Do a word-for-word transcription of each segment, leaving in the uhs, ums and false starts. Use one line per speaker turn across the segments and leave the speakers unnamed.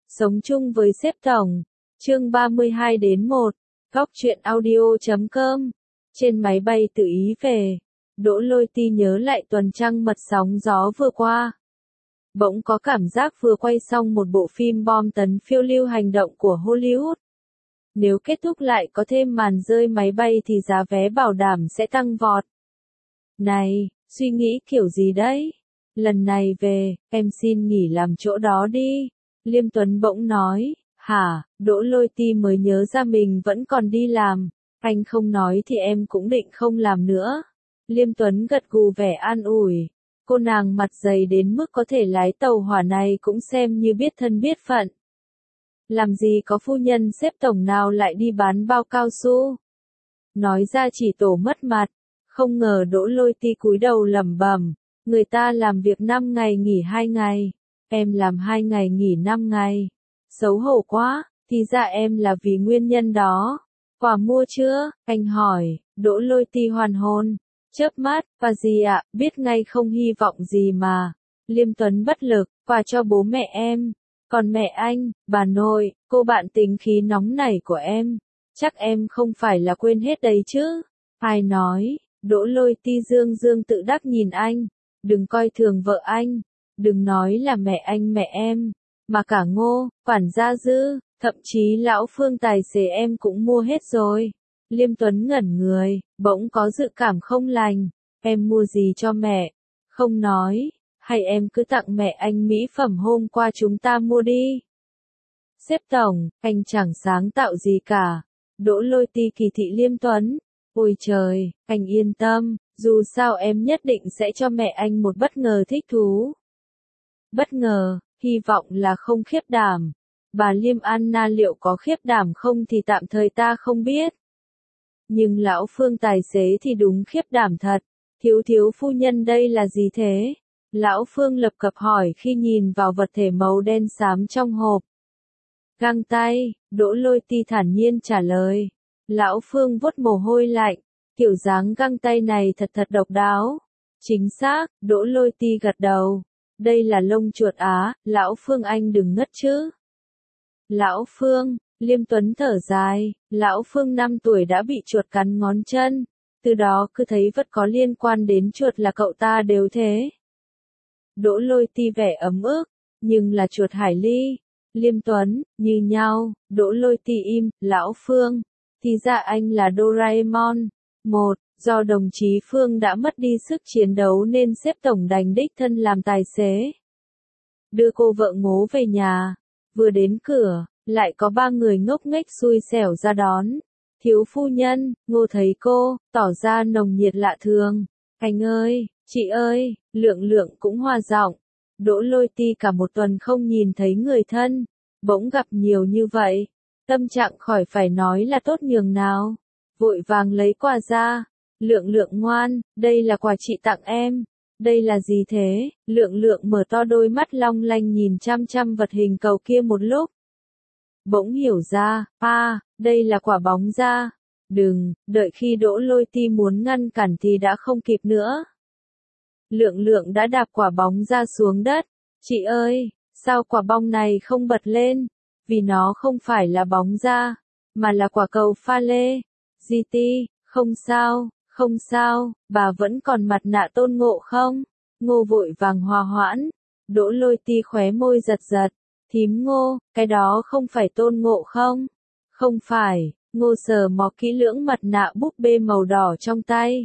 Sống chung với sếp tổng. Chương ba mươi hai đến một. Góc truyện audio chấm com. Trên máy bay từ Ý về, Đỗ Lôi Ti nhớ lại tuần trăng mật sóng gió vừa qua. Bỗng có cảm giác vừa quay xong một bộ phim bom tấn phiêu lưu hành động của Hollywood. Nếu kết thúc lại có thêm màn rơi máy bay thì giá vé bảo đảm sẽ tăng vọt. Này, suy nghĩ kiểu gì đấy? Lần này về, em xin nghỉ làm chỗ đó đi. Liêm Tuấn bỗng nói. Hả? Đỗ Lôi Ti mới nhớ ra mình vẫn còn đi làm. Anh không nói thì em cũng định không làm nữa. Liêm Tuấn gật gù vẻ an ủi. Cô nàng mặt dày đến mức có thể lái tàu hỏa này cũng xem như biết thân biết phận. Làm gì có phu nhân xếp tổng nào lại đi bán bao cao su. Nói ra chỉ tổ mất mặt. Không ngờ Đỗ Lôi Ti cúi đầu lẩm bẩm. Người ta làm việc năm ngày nghỉ hai ngày. Em làm hai ngày nghỉ năm ngày. Xấu hổ quá, thì ra em là vì nguyên nhân đó. Quà mua chưa? Anh hỏi. Đỗ Lôi Ti hoàn hồn. Chớp mắt, và gì ạ, biết ngay không hy vọng gì mà. Liêm Tuấn bất lực, quà cho bố mẹ em. Còn mẹ anh, bà nội, cô bạn tính khí nóng nảy của em. Chắc em không phải là quên hết đấy chứ. Ai nói? Đỗ Lôi Ti dương dương tự đắc nhìn anh. Đừng coi thường vợ anh. Đừng nói là mẹ anh mẹ em. Mà cả Ngô, quản gia Dư, thậm chí lão Phương tài xế em cũng mua hết rồi. Liêm Tuấn ngẩn người, bỗng có dự cảm không lành. Em mua gì cho mẹ? Không nói, hay em cứ tặng mẹ anh mỹ phẩm hôm qua chúng ta mua đi. Sếp tổng, anh chẳng sáng tạo gì cả. Đỗ Lôi Ti kỳ thị Liêm Tuấn. Ôi trời, anh yên tâm, dù sao em nhất định sẽ cho mẹ anh một bất ngờ thích thú. Bất ngờ, hy vọng là không khiếp đảm. Bà Liêm Anna liệu có khiếp đảm không thì tạm thời ta không biết. Nhưng lão Phương tài xế thì đúng khiếp đảm thật. Thiếu thiếu phu nhân đây là gì thế? Lão Phương lập cập hỏi khi nhìn vào vật thể màu đen xám trong hộp. Găng tay, Đỗ Lôi Ti thản nhiên trả lời. Lão Phương vuốt mồ hôi lạnh. Kiểu dáng găng tay này thật thật độc đáo. Chính xác, Đỗ Lôi Ti gật đầu. Đây là lông chuột Á, lão Phương anh đừng ngất chứ. Lão Phương, Liêm Tuấn thở dài, lão Phương năm tuổi đã bị chuột cắn ngón chân. Từ đó cứ thấy vật có liên quan đến chuột là cậu ta đều thế. Đỗ Lôi Ti vẻ ấm ức, nhưng là chuột Hải Ly. Liêm Tuấn, như nhau, Đỗ Lôi Ti im, lão Phương. Thì ra anh là Doraemon. Một, do đồng chí Phương đã mất đi sức chiến đấu nên sếp tổng đành đích thân làm tài xế. Đưa cô vợ Ngố về nhà. Vừa đến cửa, lại có ba người ngốc nghếch xui xẻo ra đón. Thiếu phu nhân, Ngô thấy cô, tỏ ra nồng nhiệt lạ thường. Anh ơi, chị ơi, Lượng Lượng cũng hòa giọng. Đỗ Lôi Ti cả một tuần không nhìn thấy người thân, bỗng gặp nhiều như vậy. Tâm trạng khỏi phải nói là tốt nhường nào. Vội vàng lấy quà ra. Lượng Lượng ngoan, đây là quà chị tặng em. Đây là gì thế? Lượng Lượng mở to đôi mắt long lanh nhìn chăm chăm vật hình cầu kia một lúc. Bỗng hiểu ra, à, đây là quả bóng da. Đừng, đợi khi Đỗ Lôi Ti muốn ngăn cản thì đã không kịp nữa. Lượng Lượng đã đạp quả bóng da xuống đất. Chị ơi, sao quả bóng này không bật lên? Vì nó không phải là bóng da, mà là quả cầu pha lê. giê tê, không sao, không sao, bà vẫn còn mặt nạ Tôn Ngộ không? Ngô vội vàng hòa hoãn. Đỗ Lôi Ti khóe môi giật giật. Thím Ngô, cái đó không phải Tôn Ngộ không? Không phải. Ngô sờ mò kỹ lưỡng mặt nạ búp bê màu đỏ trong tay.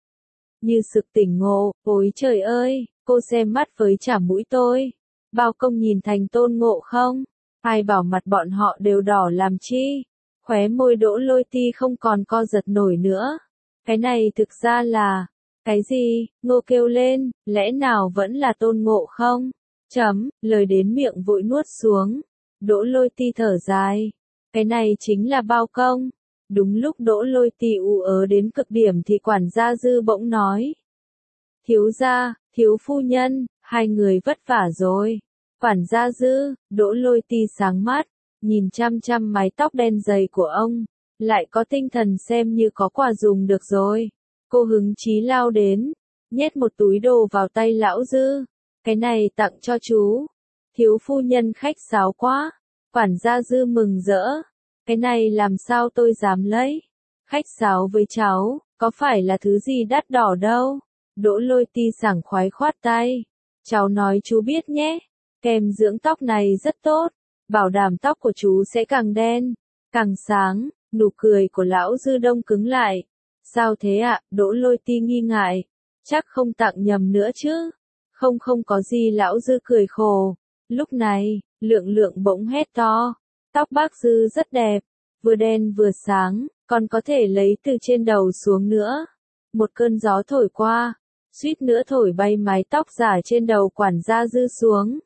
Như sực tỉnh ngộ, ôi trời ơi, cô xem mắt với chả mũi tôi. Bao công nhìn thành Tôn Ngộ không? Ai bảo mặt bọn họ đều đỏ làm chi? Khóe môi Đỗ Lôi Ti không còn co giật nổi nữa. Cái này thực ra là... Cái gì? Ngô kêu lên, lẽ nào vẫn là Tôn Ngộ không? Chấm, lời đến miệng vội nuốt xuống. Đỗ Lôi Ti thở dài. Cái này chính là bao công. Đúng lúc Đỗ Lôi Ti u ớ đến cực điểm thì quản gia Dư bỗng nói. Thiếu gia, thiếu phu nhân, hai người vất vả rồi. Quản gia Dư, Đỗ Lôi Ti sáng mắt, nhìn chăm chăm mái tóc đen dày của ông. Lại có tinh thần xem như có quà dùng được rồi. Cô hứng chí lao đến, nhét một túi đồ vào tay lão Dư. Cái này tặng cho chú. Thiếu phu nhân khách sáo quá. Quản gia Dư mừng rỡ. Cái này làm sao tôi dám lấy? Khách sáo với cháu, có phải là thứ gì đắt đỏ đâu? Đỗ Lôi Ti sảng khoái khoát tay. Cháu nói chú biết nhé. Kem dưỡng tóc này rất tốt. Bảo đảm tóc của chú sẽ càng đen, càng sáng. Nụ cười của lão Dư đông cứng lại. Sao thế ạ? Đỗ Lôi Ti nghi ngại. Chắc không tặng nhầm nữa chứ? Không không có gì, lão Dư cười khổ. Lúc này, Lượng Lượng bỗng hét to. Tóc bác Dư rất đẹp, vừa đen vừa sáng, còn có thể lấy từ trên đầu xuống nữa. Một cơn gió thổi qua, suýt nữa thổi bay mái tóc giả trên đầu quản gia Dư xuống.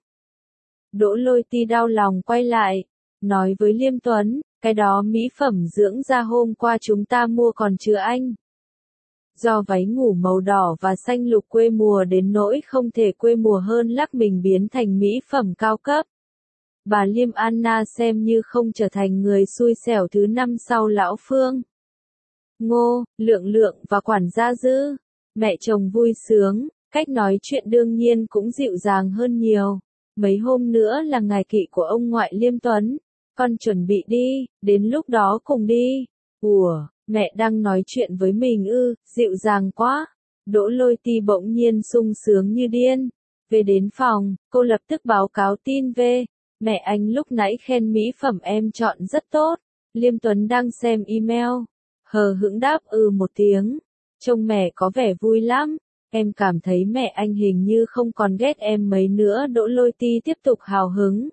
Đỗ Lôi Ti đau lòng quay lại, nói với Liêm Tuấn, cái đó mỹ phẩm dưỡng da hôm qua chúng ta mua còn chưa anh? Do váy ngủ màu đỏ và xanh lục quê mùa đến nỗi không thể quê mùa hơn lắc mình biến thành mỹ phẩm cao cấp. Bà Liêm Anna xem như không trở thành người xui xẻo thứ năm sau lão Phương. Ngô, Lượng Lượng và quản gia Dư, mẹ chồng vui sướng, cách nói chuyện đương nhiên cũng dịu dàng hơn nhiều. Mấy hôm nữa là ngày kỵ của ông ngoại Liêm Tuấn, con chuẩn bị đi, đến lúc đó cùng đi. Ủa, mẹ đang nói chuyện với mình ư, dịu dàng quá. Đỗ Lôi Ti bỗng nhiên sung sướng như điên. Về đến phòng, cô lập tức báo cáo tin về. Mẹ anh lúc nãy khen mỹ phẩm em chọn rất tốt. Liêm Tuấn đang xem email. Hờ hững đáp ừ một tiếng. Trông mẹ có vẻ vui lắm. Em cảm thấy mẹ anh hình như không còn ghét em mấy nữa. Đỗ Lôi Ti tiếp tục hào hứng.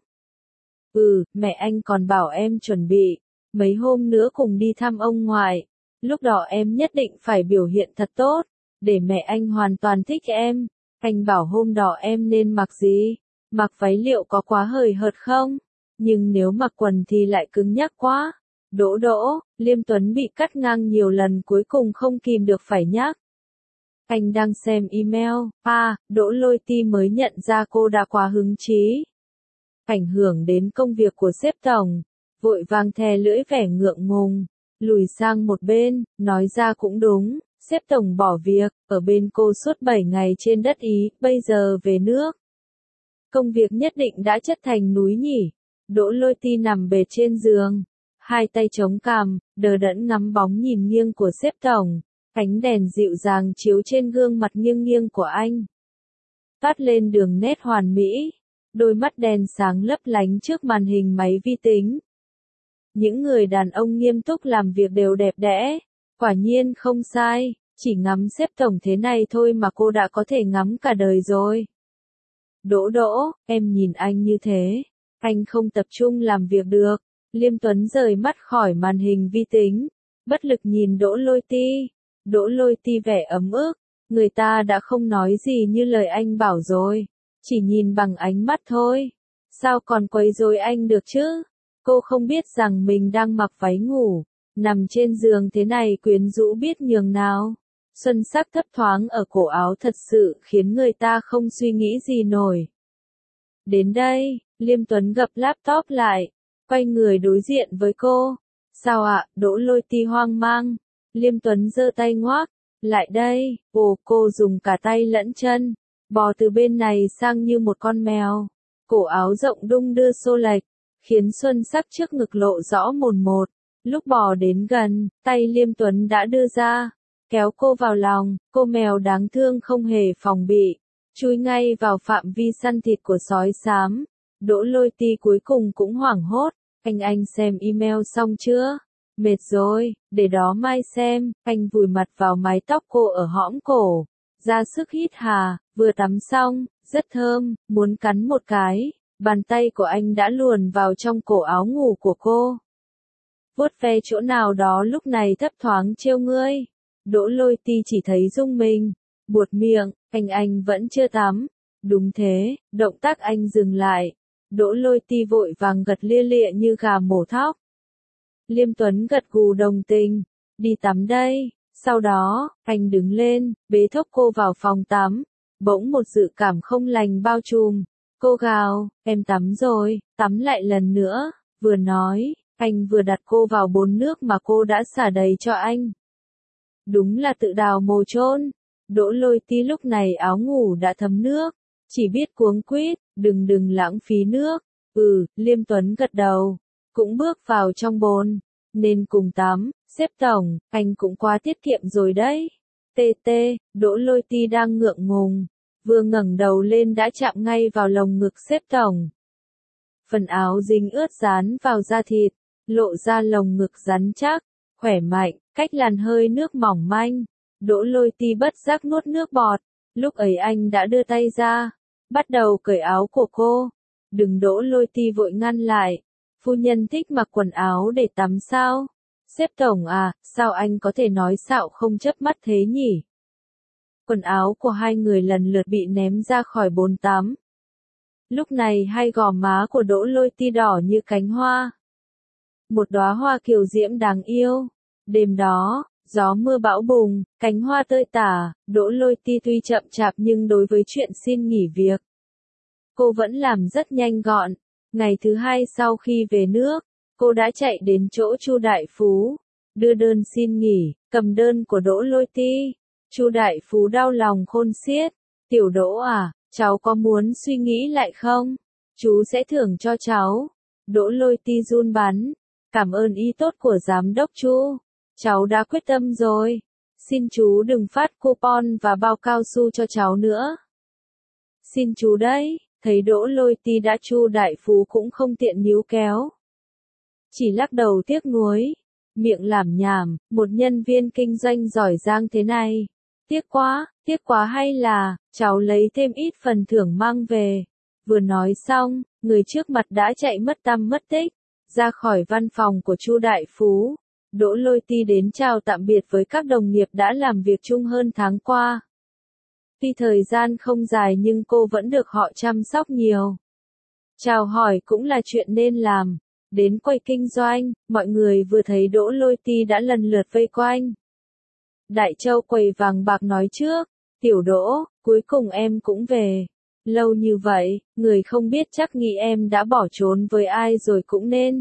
Ừ, mẹ anh còn bảo em chuẩn bị. Mấy hôm nữa cùng đi thăm ông ngoại. Lúc đó em nhất định phải biểu hiện thật tốt. Để mẹ anh hoàn toàn thích em. Anh bảo hôm đó em nên mặc gì? Mặc váy liệu có quá hời hợt không? Nhưng nếu mặc quần thì lại cứng nhắc quá. Đỗ Đỗ, Liêm Tuấn bị cắt ngang nhiều lần cuối cùng không kìm được phải nhắc. Anh đang xem email. À, Đỗ Lôi Ti mới nhận ra cô đã quá hứng chí. Ảnh hưởng đến công việc của sếp tổng. Vội vàng thè lưỡi vẻ ngượng ngùng. Lùi sang một bên, nói ra cũng đúng. Sếp tổng bỏ việc, ở bên cô suốt bảy ngày trên đất Ý, bây giờ về nước. Công việc nhất định đã chất thành núi nhỉ. Đỗ Lôi Ti nằm bệt trên giường, hai tay chống cằm, đờ đẫn ngắm bóng nhìn nghiêng của sếp tổng. Ánh đèn dịu dàng chiếu trên gương mặt nghiêng nghiêng của anh. Toát lên đường nét hoàn mỹ. Đôi mắt đen sáng lấp lánh trước màn hình máy vi tính. Những người đàn ông nghiêm túc làm việc đều đẹp đẽ. Quả nhiên không sai, chỉ ngắm sếp tổng thế này thôi mà cô đã có thể ngắm cả đời rồi. Đỗ Đỗ, em nhìn anh như thế, anh không tập trung làm việc được. Liêm Tuấn rời mắt khỏi màn hình vi tính, bất lực nhìn Đỗ Lôi Ti. Đỗ Lôi Ti vẻ ấm ức, người ta đã không nói gì như lời anh bảo rồi, chỉ nhìn bằng ánh mắt thôi. Sao còn quấy rối anh được chứ? Cô không biết rằng mình đang mặc váy ngủ, nằm trên giường thế này quyến rũ biết nhường nào. Xuân sắc thấp thoáng ở cổ áo thật sự khiến người ta không suy nghĩ gì nổi. Đến đây, Liêm Tuấn gập laptop lại, quay người đối diện với cô. Sao ạ? Đỗ Lôi Ti hoang mang. Liêm Tuấn giơ tay ngoác, lại đây. Ồ, cô dùng cả tay lẫn chân, bò từ bên này sang như một con mèo. Cổ áo rộng đung đưa xô lệch, khiến xuân sắc trước ngực lộ rõ mồn một. Lúc bò đến gần, tay Liêm Tuấn đã đưa ra, kéo cô vào lòng. Cô mèo đáng thương không hề phòng bị, chui ngay vào phạm vi săn thịt của sói xám. Đỗ Lôi Ti cuối cùng cũng hoảng hốt. Anh anh xem email xong chưa? Mệt rồi, để đó mai xem. Anh vùi mặt vào mái tóc cô ở hõm cổ, ra sức hít hà. Vừa tắm xong, rất thơm, muốn cắn một cái. Bàn tay của anh đã luồn vào trong cổ áo ngủ của cô, vuốt ve chỗ nào đó lúc này thấp thoáng trêu ngươi. Đỗ Lôi Ti chỉ thấy rung mình, buột miệng. Anh anh vẫn chưa tắm. Đúng thế, động tác anh dừng lại. Đỗ Lôi Ti vội vàng gật lia lịa như gà mổ thóc. Liêm Tuấn gật gù đồng tình. Đi tắm đây. Sau đó, anh đứng lên, bế thốc cô vào phòng tắm. Bỗng một dự cảm không lành bao trùm. Cô gào, em tắm rồi, tắm lại lần nữa. Vừa nói, anh vừa đặt cô vào bồn nước mà cô đã xả đầy cho anh. Đúng là tự đào mồ chôn. Đỗ Lôi Ti lúc này áo ngủ đã thấm nước, chỉ biết cuống quýt, đừng đừng lãng phí nước. Ừ, Liêm Tuấn gật đầu, cũng bước vào trong bồn, nên cùng tắm, xếp tổng, anh cũng quá tiết kiệm rồi đấy. Tê tê, Đỗ Lôi Ti đang ngượng ngùng, vừa ngẩng đầu lên đã chạm ngay vào lồng ngực xếp tổng. Phần áo dính ướt dán vào da thịt, lộ ra lồng ngực rắn chắc, khỏe mạnh, cách làn hơi nước mỏng manh. Đỗ Lôi Ti bất giác nuốt nước bọt, lúc ấy anh đã đưa tay ra, bắt đầu cởi áo của cô. Đừng, Đỗ Lôi Ti vội ngăn lại, phu nhân thích mặc quần áo để tắm sao? Xếp tổng à, sao anh có thể nói xạo không chớp mắt thế nhỉ? Quần áo của hai người lần lượt bị ném ra khỏi bồn tắm. Lúc này hai gò má của Đỗ Lôi Ti đỏ như cánh hoa. Một đóa hoa kiều diễm đáng yêu. Đêm đó, gió mưa bão bùng, cánh hoa tơi tả, Đỗ Lôi Ti tuy chậm chạp nhưng đối với chuyện xin nghỉ việc, cô vẫn làm rất nhanh gọn. Ngày thứ hai sau khi về nước, cô đã chạy đến chỗ Chu Đại Phú, đưa đơn xin nghỉ, cầm đơn của Đỗ Lôi Ti. Chu Đại Phú đau lòng khôn xiết, "Tiểu Đỗ à, cháu có muốn suy nghĩ lại không? Chú sẽ thưởng cho cháu." Đỗ Lôi Ti run bắn, "Cảm ơn ý tốt của giám đốc Chu, cháu đã quyết tâm rồi. Xin chú đừng phát coupon và bao cao su cho cháu nữa. Xin chú đấy." Thấy Đỗ Lôi Ti đã, Chu Đại Phú cũng không tiện níu kéo, chỉ lắc đầu tiếc nuối, miệng lảm nhảm, "Một nhân viên kinh doanh giỏi giang thế này. Tiếc quá, tiếc quá, hay là, cháu lấy thêm ít phần thưởng mang về." Vừa nói xong, người trước mặt đã chạy mất tăm mất tích, ra khỏi văn phòng của Chu Đại Phú. Đỗ Lôi Ti đến chào tạm biệt với các đồng nghiệp đã làm việc chung hơn tháng qua. Tuy thời gian không dài nhưng cô vẫn được họ chăm sóc nhiều. Chào hỏi cũng là chuyện nên làm. Đến quầy kinh doanh, mọi người vừa thấy Đỗ Lôi Ti đã lần lượt vây quanh. Đại Châu quầy vàng bạc nói trước, "Tiểu Đỗ, cuối cùng em cũng về. Lâu như vậy, người không biết chắc nghĩ em đã bỏ trốn với ai rồi cũng nên."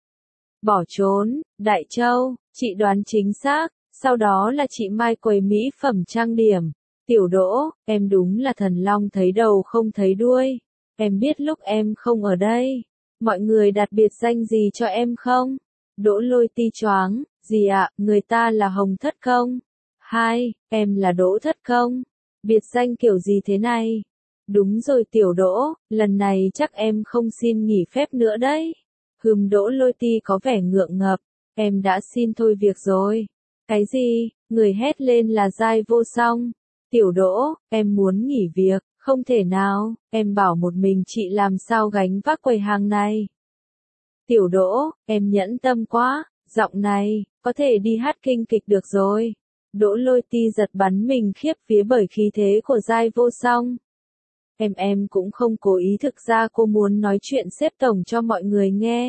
Bỏ trốn, Đại Châu, chị đoán chính xác, sau đó là chị Mai quầy mỹ phẩm trang điểm. "Tiểu Đỗ, em đúng là thần long thấy đầu không thấy đuôi. Em biết lúc em không ở đây, mọi người đặt biệt danh gì cho em không?" Đỗ Lôi Ti choáng, "Gì ạ, người ta là Hồng Thất Công." "Hai, em là Đỗ Thất Công. Biệt danh kiểu gì thế này?" "Đúng rồi Tiểu Đỗ, lần này chắc em không xin nghỉ phép nữa đấy." Hừm, Đỗ Lôi Ti có vẻ ngượng ngập, "Em đã xin thôi việc rồi." "Cái gì?" Người hét lên là Giai Vô Song. "Tiểu Đỗ, em muốn nghỉ việc." "Không thể nào, em bảo một mình chị làm sao gánh vác quầy hàng này." "Tiểu Đỗ, em nhẫn tâm quá, giọng này, có thể đi hát kinh kịch được rồi." Đỗ Lôi Ti giật bắn mình khiếp vía bởi khí thế của Giai Vô Song. Em em cũng không cố ý, thực ra cô muốn nói chuyện xếp tổng cho mọi người nghe.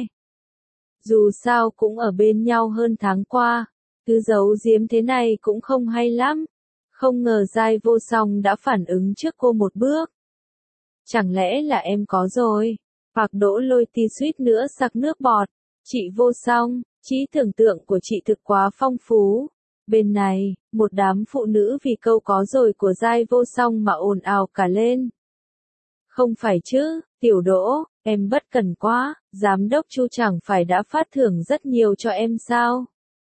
Dù sao cũng ở bên nhau hơn tháng qua, cứ giấu giếm thế này cũng không hay lắm. Không ngờ Giai Vô Song đã phản ứng trước cô một bước. "Chẳng lẽ là em có rồi?" Hoặc Đỗ Lôi Ti suýt nữa sặc nước bọt. "Chị Vô Song, trí tưởng tượng của chị thực quá phong phú." Bên này, một đám phụ nữ vì câu "có rồi" của Giai Vô Song mà ồn ào cả lên. "Không phải chứ, Tiểu Đỗ, em bất cẩn quá, giám đốc Chu chẳng phải đã phát thưởng rất nhiều cho em sao?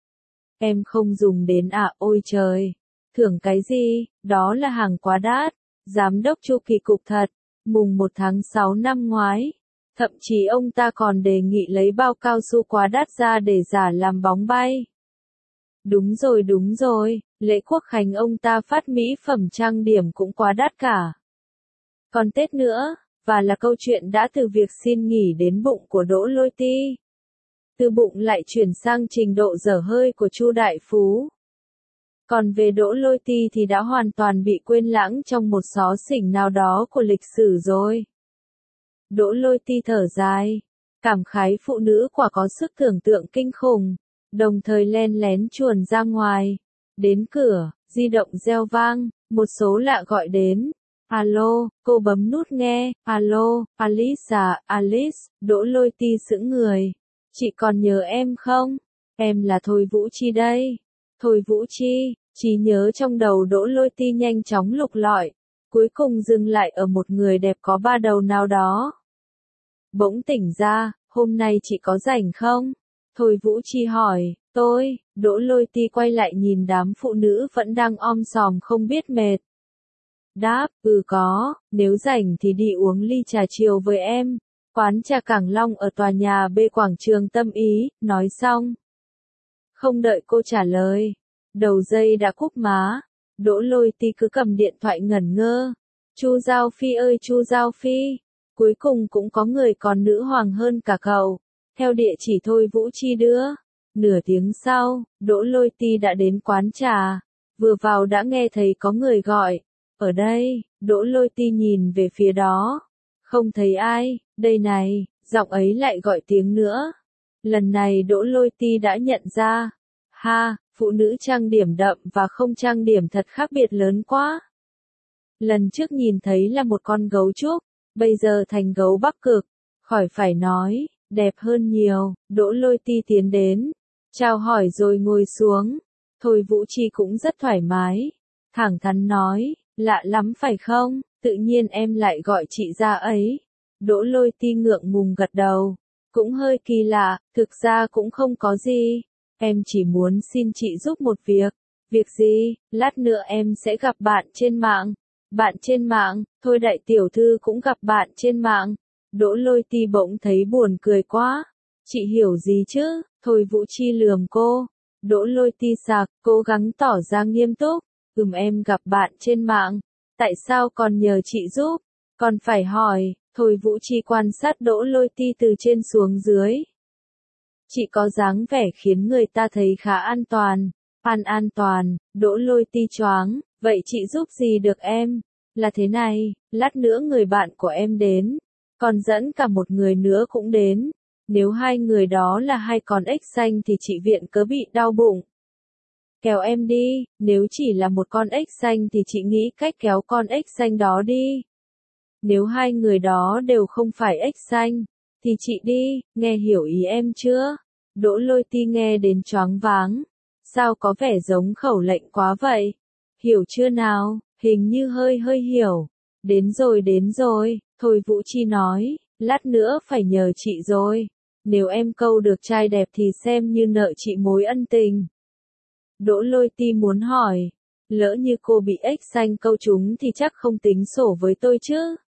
Em không dùng đến à?" "Ôi trời, thưởng cái gì, đó là hàng quá đắt." Giám đốc Chu kỳ cục thật. Mùng một tháng sáu năm ngoái, thậm chí ông ta còn đề nghị lấy bao cao su quá đắt ra để giả làm bóng bay. Đúng rồi đúng rồi, lễ quốc khánh ông ta phát mỹ phẩm trang điểm cũng quá đắt cả. Còn Tết nữa, và là câu chuyện đã từ việc xin nghỉ đến bụng của Đỗ Lôi Ti. Từ bụng lại chuyển sang trình độ dở hơi của Chu Đại Phú. Còn về Đỗ Lôi Ti thì đã hoàn toàn bị quên lãng trong một xó xỉnh nào đó của lịch sử rồi. Đỗ Lôi Ti thở dài, cảm khái phụ nữ quả có sức tưởng tượng kinh khủng, đồng thời len lén chuồn ra ngoài. Đến cửa, di động reo vang, một số lạ gọi đến. "Alo", cô bấm nút nghe. "Alo, Alice à, Alice." Đỗ Lôi Ti sững người. "Chị còn nhớ em không? Em là Thôi Vũ Chi đây." Thôi Vũ Chi, trí nhớ trong đầu Đỗ Lôi Ti nhanh chóng lục lọi, cuối cùng dừng lại ở một người đẹp có ba đầu nào đó. Bỗng tỉnh ra, hôm nay chị có rảnh không? Thôi Vũ Chi hỏi, tôi, Đỗ Lôi Ti quay lại nhìn đám phụ nữ vẫn đang om sòm không biết mệt. Đáp, ừ có, nếu rảnh thì đi uống ly trà chiều với em. Quán trà Cảng Long ở tòa nhà B quảng trường Tâm Ý, nói xong. Không đợi cô trả lời. Đầu dây đã cúp má. Đỗ Lôi Ti cứ cầm điện thoại ngẩn ngơ. Chu Giao Phi ơi Chu Giao Phi. Cuối cùng cũng có người còn nữ hoàng hơn cả cậu. Theo địa chỉ Thôi Vũ Chi đưa. Nửa tiếng sau, Đỗ Lôi Ti đã đến quán trà. Vừa vào đã nghe thấy có người gọi. Ở đây, Đỗ Lôi Ti nhìn về phía đó. Không thấy ai, đây này, giọng ấy lại gọi tiếng nữa. Lần này Đỗ Lôi Ti đã nhận ra. Ha, phụ nữ trang điểm đậm và không trang điểm thật khác biệt lớn quá. Lần trước nhìn thấy là một con gấu trúc, bây giờ thành gấu Bắc Cực. Khỏi phải nói, đẹp hơn nhiều. Đỗ Lôi Ti tiến đến, chào hỏi rồi ngồi xuống. Thôi Vũ Chi cũng rất thoải mái, thẳng thắn nói, lạ lắm phải không, tự nhiên em lại gọi chị ra ấy. Đỗ Lôi Ti ngượng ngùng gật đầu, cũng hơi kỳ lạ, thực ra cũng không có gì. Em chỉ muốn xin chị giúp một việc. Việc gì? Lát nữa em sẽ gặp bạn trên mạng. Bạn trên mạng, thôi đại tiểu thư cũng gặp bạn trên mạng. Đỗ Lôi Ti bỗng thấy buồn cười quá. Chị hiểu gì chứ? Thôi Vũ Chi lườm cô. Đỗ Lôi Ti sạc, cố gắng tỏ ra nghiêm túc. Ừm em gặp bạn trên mạng. Tại sao còn nhờ chị giúp? Còn phải hỏi. Thôi Vũ Chi quan sát Đỗ Lôi Ti từ trên xuống dưới. Chị có dáng vẻ khiến người ta thấy khá an toàn. An an toàn, Đỗ Lôi Ti choáng. Vậy chị giúp gì được em? Là thế này, lát nữa người bạn của em đến. Còn dẫn cả một người nữa cũng đến. Nếu hai người đó là hai con ếch xanh thì chị viện cớ bị đau bụng. Kéo em đi, nếu chỉ là một con ếch xanh thì chị nghĩ cách kéo con ếch xanh đó đi. Nếu hai người đó đều không phải ếch xanh, thì chị đi, nghe hiểu ý em chưa? Đỗ Lôi Ti nghe đến choáng váng. Sao có vẻ giống khẩu lệnh quá vậy? Hiểu chưa nào? Hình như hơi hơi hiểu. Đến rồi đến rồi, Thôi Vũ Chi nói, lát nữa phải nhờ chị rồi. Nếu em câu được trai đẹp thì xem như nợ chị mối ân tình. Đỗ Lôi Ti muốn hỏi, lỡ như cô bị ếch xanh câu trúng thì chắc không tính sổ với tôi chứ?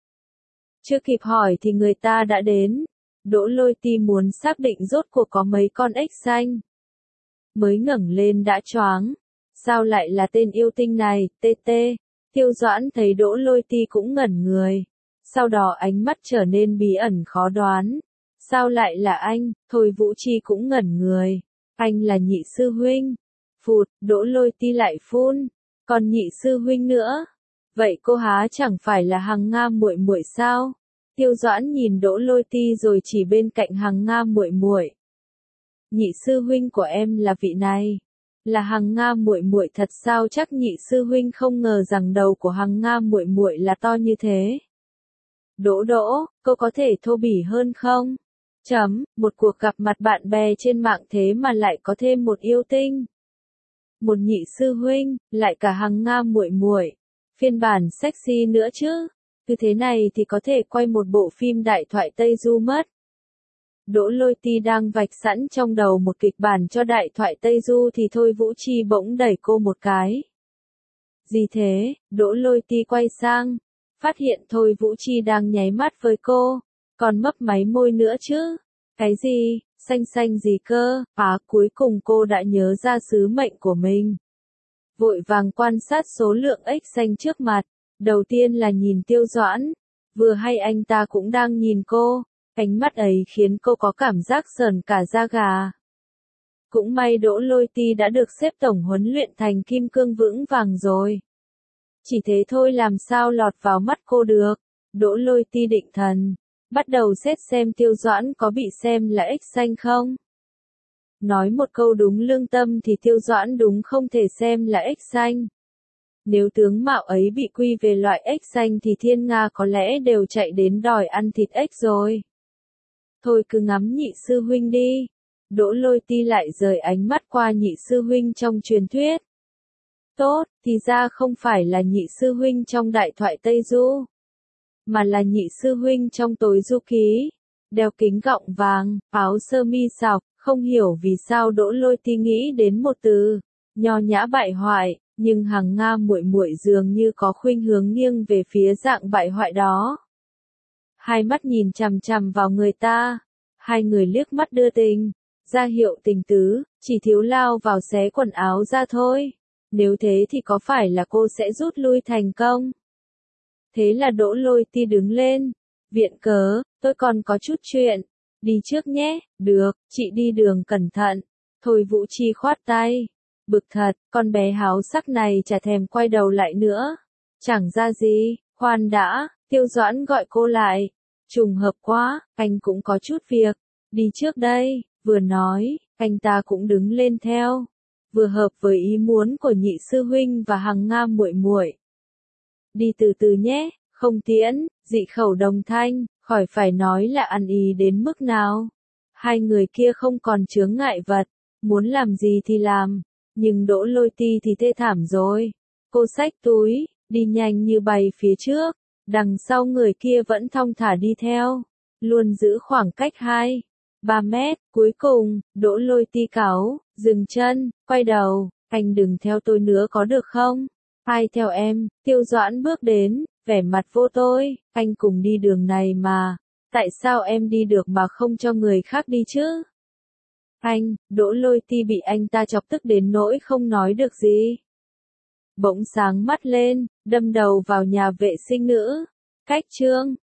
Chưa kịp hỏi thì người ta đã đến. Đỗ Lôi Ti muốn xác định rốt cuộc có mấy con ếch xanh. Mới ngẩng lên đã choáng. Sao lại là tên yêu tinh này, tê tê. Tiêu Doãn thấy Đỗ Lôi Ti cũng ngẩn người. Sau đó ánh mắt trở nên bí ẩn khó đoán. Sao lại là anh? Thôi Vũ Chi cũng ngẩn người. Anh là nhị sư huynh. Phụt, Đỗ Lôi Ti lại phun. Còn nhị sư huynh nữa. Vậy cô há chẳng phải là Hằng Nga muội muội sao? Tiêu Doãn nhìn Đỗ Lôi Ti rồi chỉ bên cạnh Hằng Nga muội muội. Nhị sư huynh của em là vị này. Là Hằng Nga muội muội thật sao? Chắc nhị sư huynh không ngờ rằng đầu của Hằng Nga muội muội là to như thế. Đỗ Đỗ, cô có thể thô bỉ hơn không? Chấm, một cuộc gặp mặt bạn bè trên mạng thế mà lại có thêm một yêu tinh. Một nhị sư huynh, lại cả Hằng Nga muội muội. Phiên bản sexy nữa chứ. Cứ thế này thì có thể quay một bộ phim đại thoại Tây Du mất. Đỗ Lôi Ti đang vạch sẵn trong đầu một kịch bản cho đại thoại Tây Du thì Thôi Vũ Chi bỗng đẩy cô một cái. Gì thế? Đỗ Lôi Ti quay sang, phát hiện Thôi Vũ Chi đang nháy mắt với cô, còn mấp máy môi nữa chứ. Cái gì? Xanh xanh gì cơ? À, cuối cùng cô đã nhớ ra sứ mệnh của mình. Vội vàng quan sát số lượng ếch xanh trước mặt. Đầu tiên là nhìn Tiêu Doãn. Vừa hay anh ta cũng đang nhìn cô. Ánh mắt ấy khiến cô có cảm giác sờn cả da gà. Cũng may Đỗ Lôi Ti đã được xếp tổng huấn luyện thành kim cương vững vàng rồi. Chỉ thế thôi làm sao lọt vào mắt cô được. Đỗ Lôi Ti định thần. Bắt đầu xét xem Tiêu Doãn có bị xem là ếch xanh không. Nói một câu đúng lương tâm thì Tiêu Doãn đúng không thể xem là ếch xanh. Nếu tướng mạo ấy bị quy về loại ếch xanh thì thiên nga có lẽ đều chạy đến đòi ăn thịt ếch rồi. Thôi cứ ngắm nhị sư huynh đi. Đỗ Lôi Ti lại rời ánh mắt qua nhị sư huynh trong truyền thuyết. Tốt, thì ra không phải là nhị sư huynh trong đại thoại Tây Du, mà là nhị sư huynh trong Tối Du Ký. đeo kính gọng vàng, áo sơ mi sọc, không hiểu vì sao Đỗ Lôi Ti nghĩ đến một từ, nho nhã bại hoại, nhưng Hằng Nga muội muội dường như có khuynh hướng nghiêng về phía dạng bại hoại đó. Hai mắt nhìn chằm chằm vào người ta, hai người liếc mắt đưa tình, ra hiệu tình tứ, chỉ thiếu lao vào xé quần áo ra thôi. Nếu thế thì có phải là cô sẽ rút lui thành công? Thế là Đỗ Lôi Ti đứng lên, viện cớ, tôi còn có chút chuyện, đi trước nhé, được, chị đi đường cẩn thận. Thôi Vũ Chi khoát tay, bực thật, con bé háo sắc này chả thèm quay đầu lại nữa. Chẳng ra gì, khoan đã, Tiêu Doãn gọi cô lại. Trùng hợp quá, anh cũng có chút việc, đi trước đây, vừa nói, anh ta cũng đứng lên theo, vừa hợp với ý muốn của nhị sư huynh và Hằng Nga muội muội. Đi từ từ nhé, không tiễn, dị khẩu đồng thanh, khỏi phải nói là ăn ý đến mức nào. Hai người kia không còn chướng ngại vật, muốn làm gì thì làm, nhưng Đỗ Lôi Ti thì thê thảm rồi. Cô xách túi, đi nhanh như bay phía trước, đằng sau người kia vẫn thong thả đi theo, luôn giữ khoảng cách hai, ba mét, cuối cùng, Đỗ Lôi Ti cáu, dừng chân, quay đầu, anh đừng theo tôi nữa có được không? Ai theo em? Tiêu Doãn bước đến, vẻ mặt vô tôi, anh cùng đi đường này mà, tại sao em đi được mà không cho người khác đi chứ? Anh, Đỗ Lôi Ti bị anh ta chọc tức đến nỗi không nói được gì. Bỗng sáng mắt lên, đâm đầu vào nhà vệ sinh nữ. Cách chương